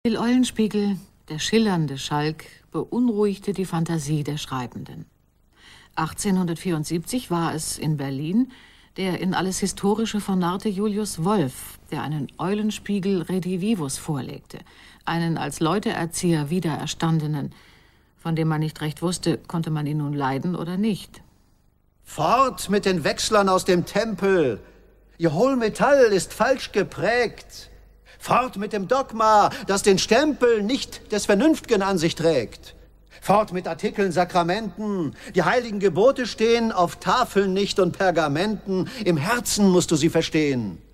Il Eulenspiegel, der schillernde Schalk, beunruhigte die Fantasie der Schreibenden. 1874 war es in Berlin der in alles Historische vernarrte Julius Wolf, der einen Eulenspiegel Redivivus vorlegte, einen als Leuteerzieher wiedererstandenen, von dem man nicht recht wusste, konnte man ihn nun leiden oder nicht. Fort mit den Wechslern aus dem Tempel! Ihr Hohlmetall ist falsch geprägt. Fort mit dem Dogma, das den Stempel nicht des Vernünft'gen an sich trägt. Fort mit Artikeln, Sakramenten. Die heiligen Gebote stehen auf Tafeln nicht und Pergamenten. Im Herzen musst du sie verstehen.